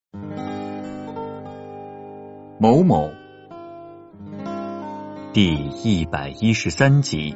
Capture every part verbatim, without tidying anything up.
某某第一百一十三集。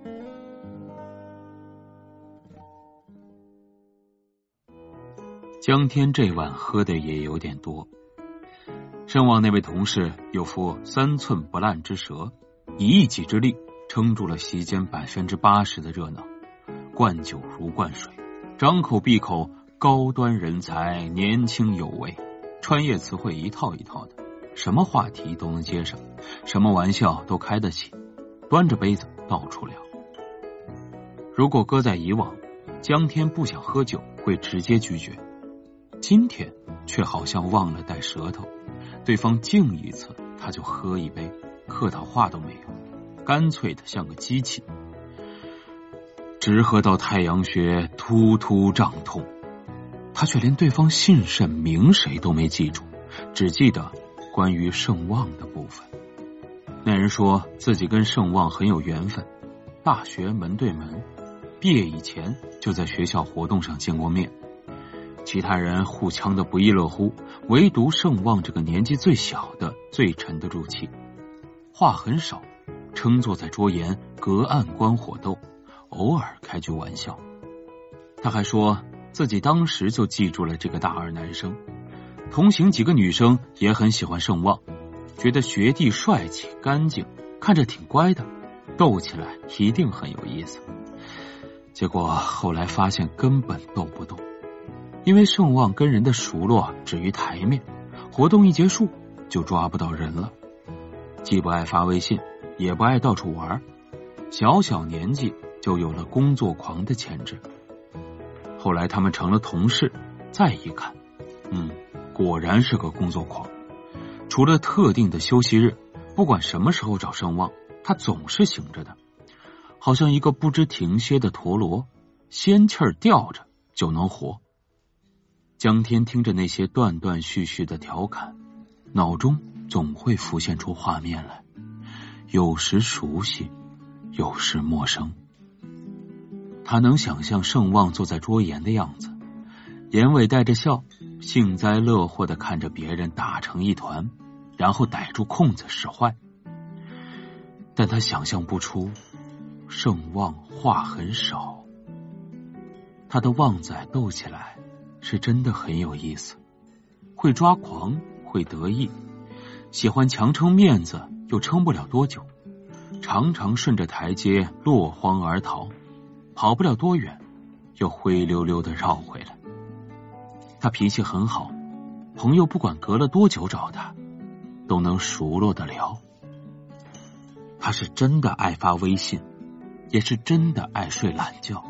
江天这晚喝的也有点多，盛旺那位同事有副三寸不烂之舌，以一己之力撑住了席间百分之八十的热闹，灌酒如灌水，张口闭口高端人才，年轻有为，专业词汇一套一套的，什么话题都能接上，什么玩笑都开得起，端着杯子到处聊。如果搁在以往，江天不想喝酒会直接拒绝，今天却好像忘了带舌头，对方敬一次他就喝一杯，客套话都没有，干脆的像个机器，直喝到太阳穴突突胀痛。他却连对方姓甚名谁都没记住，只记得关于盛旺的部分。那人说自己跟盛旺很有缘分，大学门对门，毕业以前就在学校活动上见过面，其他人互呛得不亦乐乎，唯独盛旺这个年纪最小的最沉得住气，话很少，称坐在桌沿隔岸观火斗，偶尔开句玩笑。他还说自己当时就记住了这个大二男生，同行几个女生也很喜欢盛旺，觉得学弟帅气干净，看着挺乖的，斗起来一定很有意思。结果后来发现根本斗不动，因为盛旺跟人的熟络止于台面，活动一结束就抓不到人了，既不爱发微信，也不爱到处玩，小小年纪就有了工作狂的潜质。后来他们成了同事，再一看，嗯，果然是个工作狂。除了特定的休息日，不管什么时候找盛旺，他总是醒着的，好像一个不知停歇的陀螺，仙气儿吊着就能活。江天听着那些断断续续的调侃，脑中总会浮现出画面来，有时熟悉，有时陌生。他能想象盛旺坐在桌沿的样子，眼尾带着笑，幸灾乐祸地看着别人打成一团，然后逮住空子使坏。但他想象不出盛旺话很少，他的旺仔斗起来是真的很有意思，会抓狂，会得意，喜欢强撑面子又撑不了多久，常常顺着台阶落荒而逃，跑不了多远又灰溜溜地绕回来。他脾气很好，朋友不管隔了多久找他都能熟络地聊。他是真的爱发微信，也是真的爱睡懒觉。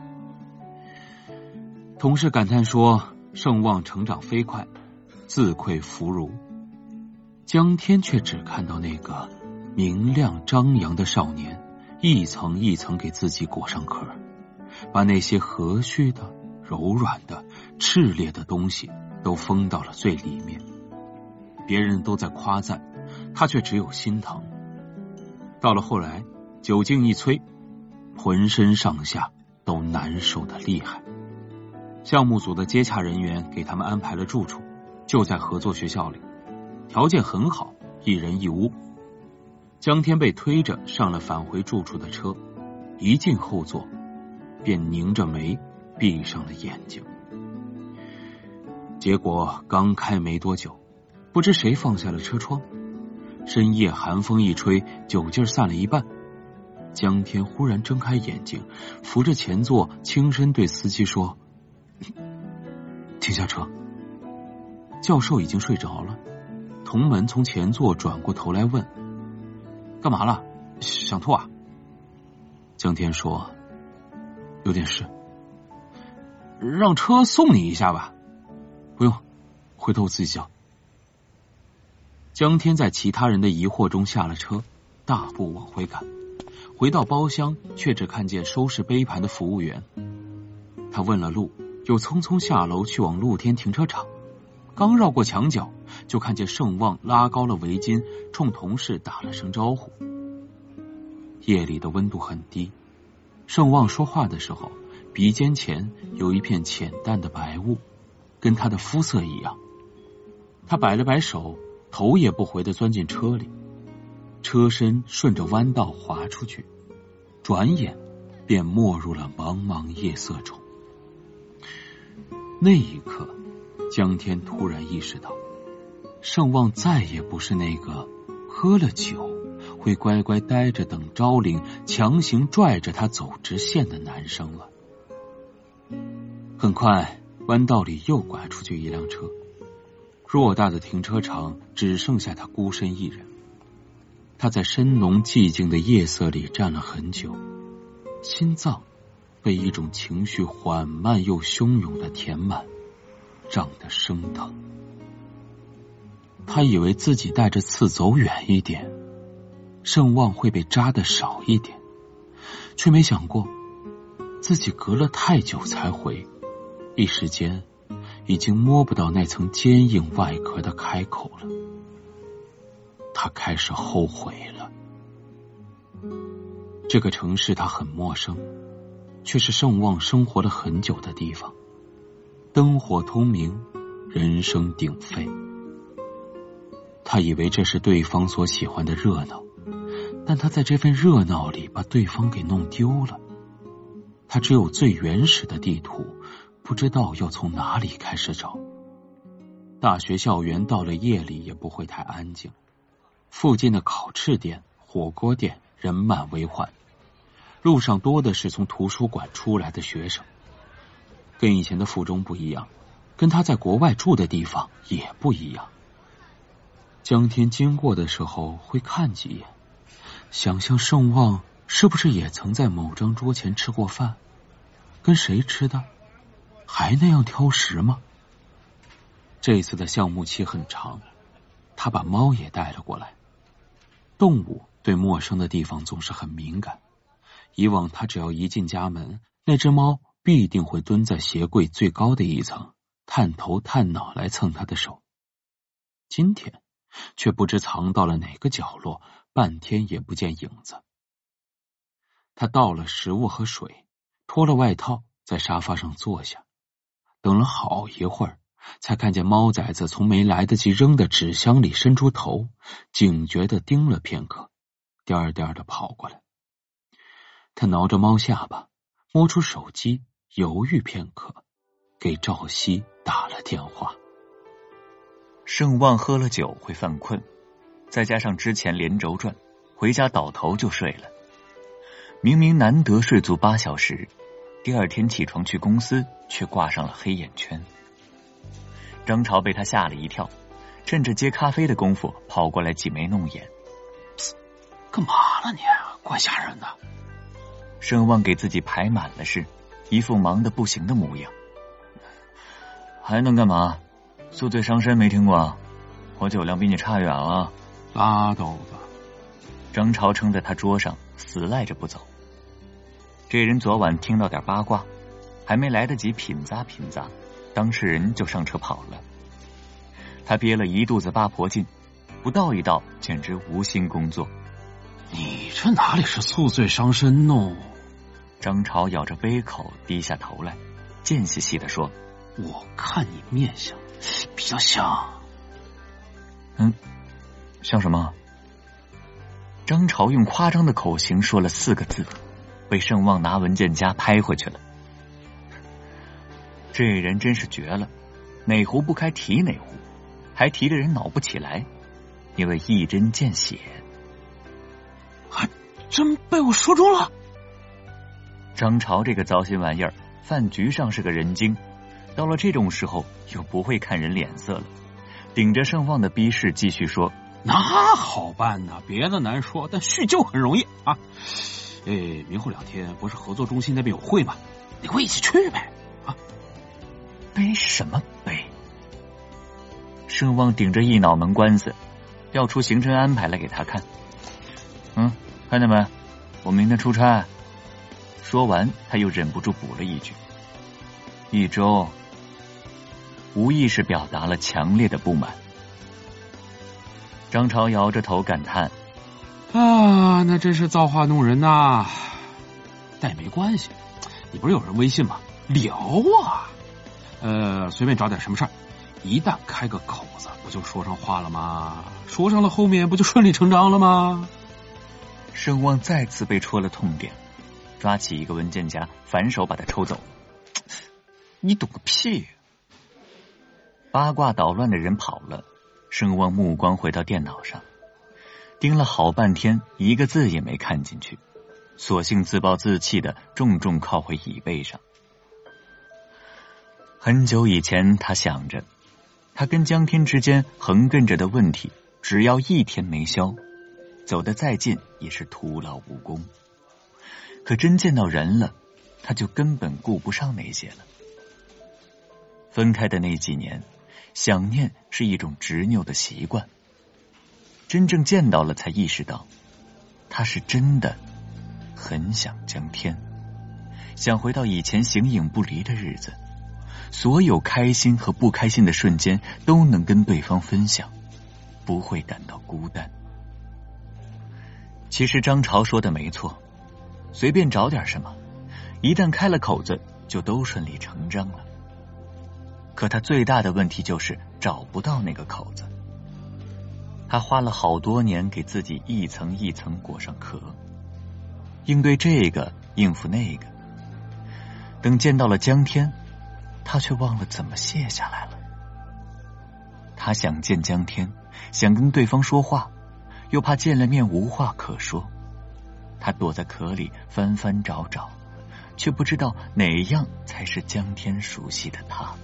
同事感叹说盛旺成长飞快，自愧弗如。江天却只看到那个明亮张扬的少年一层一层给自己裹上壳，把那些和煦的柔软的炽烈的东西都封到了最里面。别人都在夸赞，他却只有心疼。到了后来，酒劲一催，浑身上下都难受的厉害。项目组的接洽人员给他们安排了住处，就在合作学校里，条件很好，一人一屋。江天被推着上了返回住处的车，一进后座便拧着眉闭上了眼睛。结果刚开没多久，不知谁放下了车窗，深夜寒风一吹，酒劲散了一半。江天忽然睁开眼睛，扶着前座轻声对司机说：停下车。教授已经睡着了，同门从前座转过头来问：干嘛了？想吐啊？江天说：有点事。让车送你一下吧。不用，回头我自己叫。江天在其他人的疑惑中下了车，大步往回赶。回到包厢，却只看见收拾杯盘的服务员。他问了路，又匆匆下楼去往露天停车场。刚绕过墙角，就看见盛旺拉高了围巾，冲同事打了声招呼。夜里的温度很低，盛旺说话的时候，鼻尖前有一片浅淡的白雾，跟他的肤色一样。 他摆了摆手，头也不回地钻进车里，车身顺着弯道滑出去，转眼便没入了茫茫夜色中。那一刻，江天突然意识到，盛望再也不是那个喝了酒会乖乖待着等招领，强行拽着他走直线的男生了。很快，弯道里又拐出去一辆车，偌大的停车场只剩下他孤身一人。他在深浓寂静的夜色里站了很久，心脏被一种情绪缓慢又汹涌的填满，胀得生疼。他以为自己带着刺走远一点，盛望会被扎得少一点，却没想过自己隔了太久才回，一时间已经摸不到那层坚硬外壳的开口了。他开始后悔了。这个城市他很陌生，却是盛望生活了很久的地方，灯火通明，人声鼎沸。他以为这是对方所喜欢的热闹，但他在这份热闹里把对方给弄丢了。他只有最原始的地图，不知道要从哪里开始找。大学校园到了夜里也不会太安静，附近的烤翅店、火锅店人满为患，路上多的是从图书馆出来的学生。跟以前的附中不一样，跟他在国外住的地方也不一样。江天经过的时候会看几眼，想象盛望是不是也曾在某张桌前吃过饭，跟谁吃的，还那样挑食吗？这次的项目期很长，他把猫也带了过来。动物对陌生的地方总是很敏感，以往他只要一进家门，那只猫必定会蹲在鞋柜最高的一层，探头探脑来蹭他的手。今天却不知藏到了哪个角落，半天也不见影子。他倒了食物和水，脱了外套，在沙发上坐下，等了好一会儿，才看见猫崽子从没来得及扔的纸箱里伸出头，警觉地盯了片刻，颠颠地跑过来。他挠着猫下巴，摸出手机，犹豫片刻，给赵熙打了电话。 盛望喝了酒会犯困，再加上之前连轴转，回家倒头就睡了。明明难得睡足八小时，第二天起床去公司，却挂上了黑眼圈。张潮被他吓了一跳，趁着接咖啡的功夫跑过来挤眉弄眼。 干嘛了你？怪吓人的。 盛望给自己排满了事，一副忙得不行的模样。还能干嘛？宿醉伤身没听过？我酒量比你差远了。 拉倒吧。 张潮撑在他桌上，死赖着不走。这人昨晚听到点八卦，还没来得及品咂品咂，当事人就上车跑了。他憋了一肚子八婆劲，不道一道简直无心工作。 你这哪里是宿醉伤身呢？ 张潮咬着杯口，低下头来，贱兮兮地说： 我看你面相比较像。 嗯，像什么？张潮用夸张的口型说了四个字，被盛望拿文件夹拍回去了。这人真是绝了，哪壶不开提哪壶，还提的人恼不起来，因为一针见血。 还真被我说中了。 张潮这个糟心玩意儿，饭局上是个人精，到了这种时候又不会看人脸色了，顶着盛望的逼视继续说： 那好办呐，别的难说，但叙旧很容易啊。哎，明后两天不是合作中心那边有会吗？你跟我一起去呗。啊， 背什么背？盛望顶着一脑门官司，调出行程安排来给他看。嗯，看见没？我明天出差。说完，他又忍不住补了一句：一周。无意识表达了强烈的不满。张潮摇着头感叹： 啊，那真是造化弄人呐！但也没关系，你不是有人微信吗？聊啊，呃，随便找点什么事儿， 一旦开个口子，不就说上话了吗？说上了，后面不就顺理成章了吗？ 盛旺再次被戳了痛点，抓起一个文件夹，反手把他抽走。你懂个屁！八卦捣乱的人跑了，盛旺目光回到电脑上，盯了好半天，一个字也没看进去，索性自暴自弃的重重靠回椅背上。很久以前，他想着，他跟江天之间横亘着的问题，只要一天没消，走得再近也是徒劳无功。可真见到人了，他就根本顾不上那些了。分开的那几年，想念是一种执拗的习惯，真正见到了才意识到，他是真的很想江天，想回到以前形影不离的日子，所有开心和不开心的瞬间都能跟对方分享，不会感到孤单。其实张潮说的没错，随便找点什么，一旦开了口子，就都顺理成章了。可他最大的问题就是找不到那个口子。他花了好多年给自己一层一层裹上壳，应对这个，应付那个。等见到了江天，他却忘了怎么卸下来了。他想见江天，想跟对方说话，又怕见了面无话可说。他躲在壳里翻翻找找，却不知道哪样才是江天熟悉的他。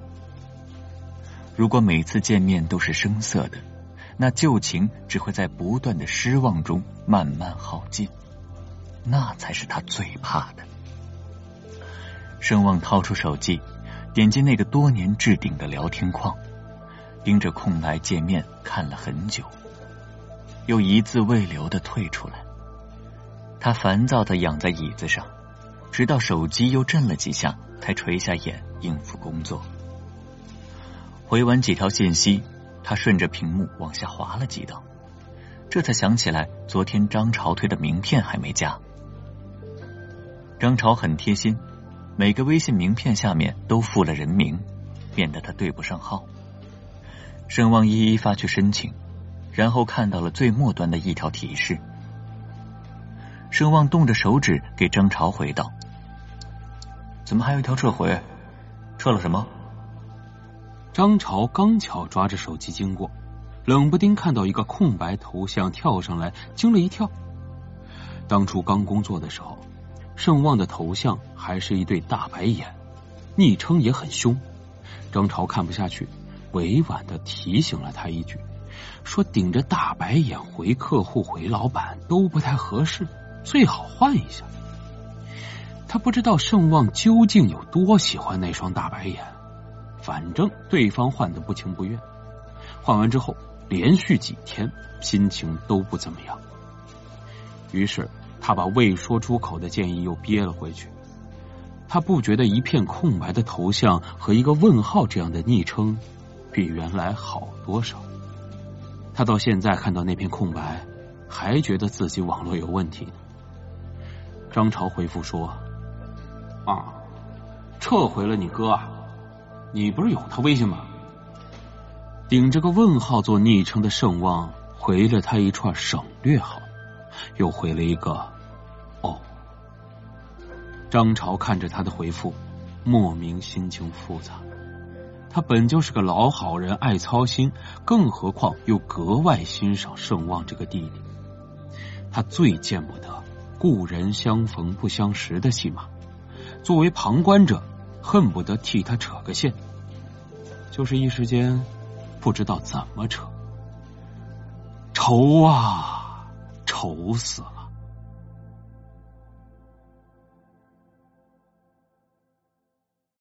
如果每次见面都是生涩的，那旧情只会在不断的失望中慢慢耗尽，那才是他最怕的。盛旺掏出手机，点击那个多年置顶的聊天框，盯着空白界面看了很久，又一字未留地退出来。他烦躁地仰在椅子上，直到手机又震了几下，才垂下眼应付工作。回完几条信息，他顺着屏幕往下滑了几道，这才想起来昨天张潮推的名片还没加。张潮很贴心，每个微信名片下面都附了人名，免得他对不上号。盛旺一一发去申请，然后看到了最末端的一条提示。盛旺动着手指给张潮回道：怎么还有一条撤回？撤了什么？ 张潮刚巧抓着手机经过，冷不丁看到一个空白头像跳上来，惊了一跳。当初刚工作的时候，盛旺的头像还是一对大白眼，昵称也很凶。张潮看不下去，委婉地提醒了他一句，说顶着大白眼回客户回老板都不太合适，最好换一下。他不知道盛旺究竟有多喜欢那双大白眼，反正对方换得不情不愿。换完之后连续几天心情都不怎么样，于是他把未说出口的建议又憋了回去。他不觉得一片空白的头像和一个问号这样的昵称比原来好多少。他到现在看到那片空白，还觉得自己网络有问题呢。张潮回复说：啊，撤回了你哥啊，你不是有他微信吗？顶着个问号做昵称的盛旺回了他一串省略号，又回了一个哦。张潮看着他的回复，莫名心情复杂。他本就是个老好人，爱操心，更何况又格外欣赏盛旺这个弟弟。他最见不得故人相逢不相识的戏码，作为旁观者恨不得替他扯个线，就是一时间不知道怎么扯。愁啊，愁死了。